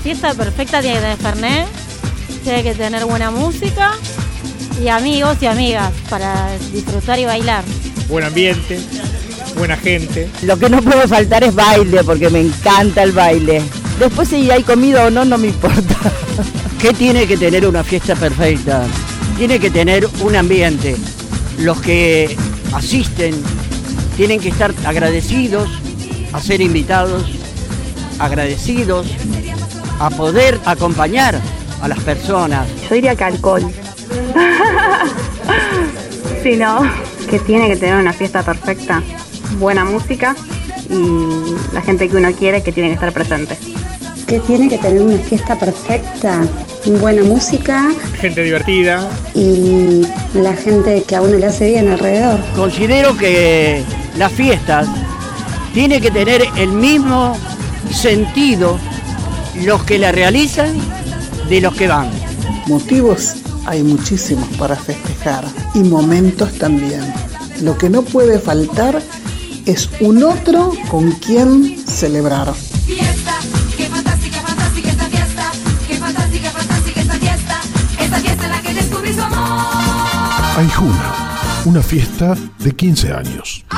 fiesta perfecta tiene que tener fernet, tiene que tener buena música y amigos y amigas para disfrutar y bailar. Buen ambiente, buena gente. Lo que no puede faltar es baile, porque me encanta el baile. Después si hay comida o no, no me importa. ¿Qué tiene que tener una fiesta perfecta? Tiene que tener un ambiente. Los que asisten tienen que estar agradecidos a ser invitados, agradecidos a poder acompañar a las personas. Yo diría que alcohol. Sí, ¿no? Que tiene que tener una fiesta perfecta, buena música y la gente que uno quiere que tiene que estar presente. Que tiene que tener una fiesta perfecta, buena música. Gente divertida. Y la gente que a uno le hace bien alrededor. Considero que las fiestas tienen que tener el mismo sentido los que la realizan de los que van. Motivos hay muchísimos para festejar y momentos también. Lo que no puede faltar es un otro con quien celebrar. Fiesta, qué fantástica, fantástica esta fiesta, qué fantástica, fantástica esta fiesta en la que descubrí su amor. Aijuna, una fiesta de 15 años.